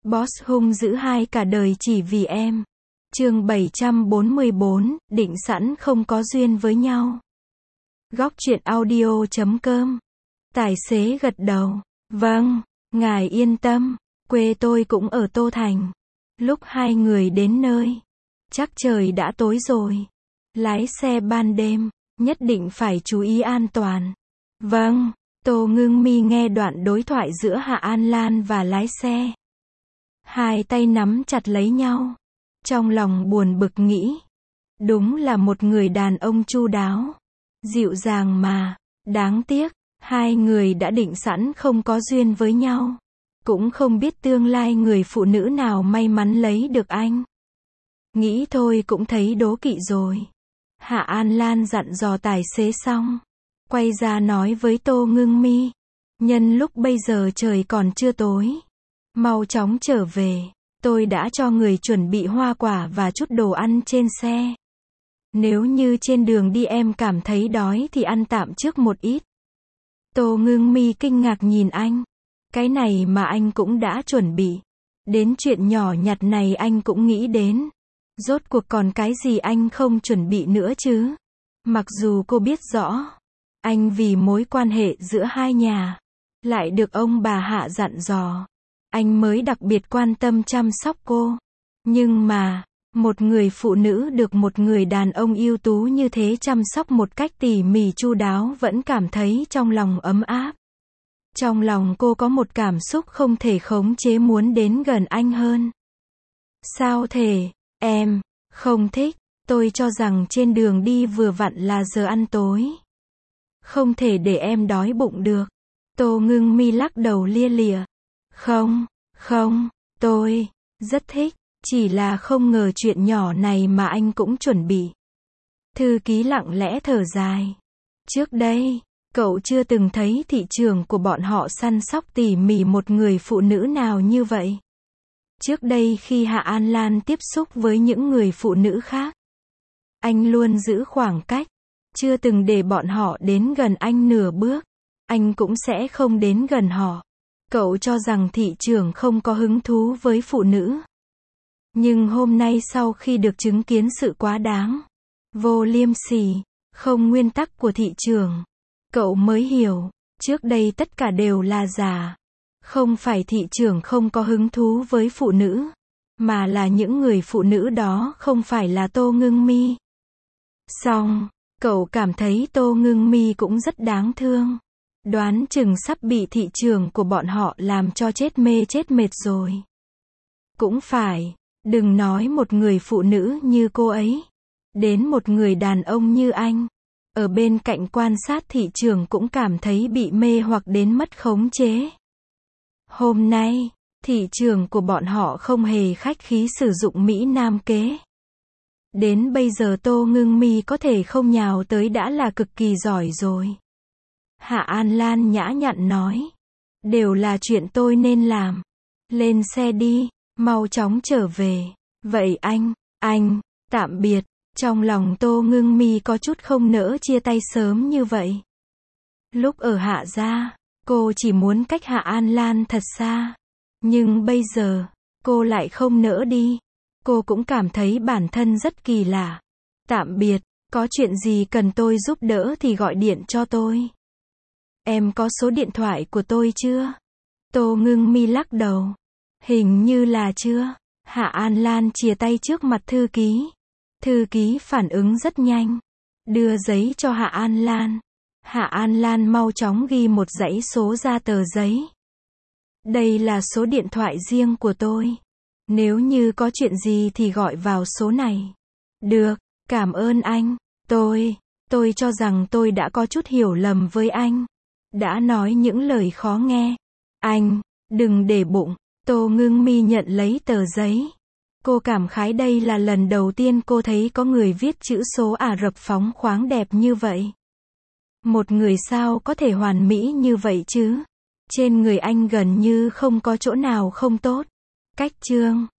Boss hung dữ hai cả đời chỉ vì em. Chương 744, định sẵn không có duyên với nhau. Góc truyện audio.com. Tài xế gật đầu. Vâng, ngài yên tâm, quê tôi cũng ở Tô Thành. Lúc hai người đến nơi, chắc trời đã tối rồi. Lái xe ban đêm, nhất định phải chú ý an toàn. Vâng, Tô Ngưng Mi nghe đoạn đối thoại giữa Hạ An Lan và lái xe. Hai tay nắm chặt lấy nhau. Trong lòng buồn bực nghĩ. Đúng là một người đàn ông chu đáo. Dịu dàng mà. Đáng tiếc, hai người đã định sẵn không có duyên với nhau. Cũng không biết tương lai người phụ nữ nào may mắn lấy được anh. Nghĩ thôi cũng thấy đố kỵ rồi. Hạ An Lan dặn dò tài xế xong. Quay ra nói với Tô Ngưng Mi. Nhân lúc bây giờ trời còn chưa tối. Mau chóng trở về. Tôi đã cho người chuẩn bị hoa quả và chút đồ ăn trên xe. Nếu như trên đường đi em cảm thấy đói thì ăn tạm trước một ít. Tô Ngưng Mi kinh ngạc nhìn anh. Cái này mà anh cũng đã chuẩn bị. Đến chuyện nhỏ nhặt này anh cũng nghĩ đến. Rốt cuộc còn cái gì anh không chuẩn bị nữa chứ? Mặc dù cô biết rõ. Anh vì mối quan hệ giữa hai nhà. Lại được ông bà Hạ dặn dò. Anh mới đặc biệt quan tâm chăm sóc cô. Nhưng mà, một người phụ nữ được một người đàn ông ưu tú như thế chăm sóc một cách tỉ mỉ chu đáo vẫn cảm thấy trong lòng ấm áp. Trong lòng cô có một cảm xúc không thể khống chế muốn đến gần anh hơn. Sao thể, em, không thích, tôi cho rằng trên đường đi vừa vặn là giờ ăn tối. Không thể để em đói bụng được. Tô Ngưng Mi lắc đầu lia lịa. Không, tôi rất thích, chỉ là không ngờ chuyện nhỏ này mà anh cũng chuẩn bị. Thư ký lặng lẽ thở dài. Trước đây, cậu chưa từng thấy thị trường của bọn họ săn sóc tỉ mỉ một người phụ nữ nào như vậy. Trước đây khi Hạ An Lan tiếp xúc với những người phụ nữ khác, anh luôn giữ khoảng cách, chưa từng để bọn họ đến gần anh nửa bước. Anh cũng sẽ không đến gần họ. Cậu cho rằng thị trường không có hứng thú với phụ nữ. Nhưng hôm nay sau khi được chứng kiến sự quá đáng, vô liêm sỉ, không nguyên tắc của thị trường, cậu mới hiểu, trước đây tất cả đều là giả. Không phải thị trường không có hứng thú với phụ nữ, mà là những người phụ nữ đó không phải là Tô Ngưng Mi. Xong, cậu cảm thấy Tô Ngưng Mi cũng rất đáng thương. Đoán chừng sắp bị thị trường của bọn họ làm cho chết mê chết mệt rồi. Cũng phải, đừng nói một người phụ nữ như cô ấy. Đến một người đàn ông như anh. Ở bên cạnh quan sát thị trường cũng cảm thấy bị mê hoặc đến mất khống chế. Hôm nay, thị trường của bọn họ không hề khách khí sử dụng Mỹ Nam kế. Đến bây giờ Tô Ngưng Mi có thể không nhào tới đã là cực kỳ giỏi rồi. Hạ An Lan nhã nhặn nói. Đều là chuyện tôi nên làm. Lên xe đi, mau chóng trở về. Vậy anh, tạm biệt. Trong lòng Tô Ngưng Mi có chút không nỡ chia tay sớm như vậy. Lúc ở Hạ gia, cô chỉ muốn cách Hạ An Lan thật xa. Nhưng bây giờ, cô lại không nỡ đi. Cô cũng cảm thấy bản thân rất kỳ lạ. Tạm biệt, có chuyện gì cần tôi giúp đỡ thì gọi điện cho tôi. Em có số điện thoại của tôi chưa? Tô Ngưng Mi lắc đầu. Hình như là chưa. Hạ An Lan chìa tay trước mặt thư ký. Thư ký phản ứng rất nhanh. Đưa giấy cho Hạ An Lan. Hạ An Lan mau chóng ghi một dãy số ra tờ giấy. Đây là số điện thoại riêng của tôi. Nếu như có chuyện gì thì gọi vào số này. Được, cảm ơn anh. Tôi cho rằng tôi đã có chút hiểu lầm với anh. Đã nói những lời khó nghe. Anh, đừng để bụng. Tô Ngưng Mi nhận lấy tờ giấy. Cô cảm khái đây là lần đầu tiên cô thấy có người viết chữ số Ả Rập phóng khoáng đẹp như vậy. Một người sao có thể hoàn mỹ như vậy chứ? Trên người anh gần như không có chỗ nào không tốt. Cách chương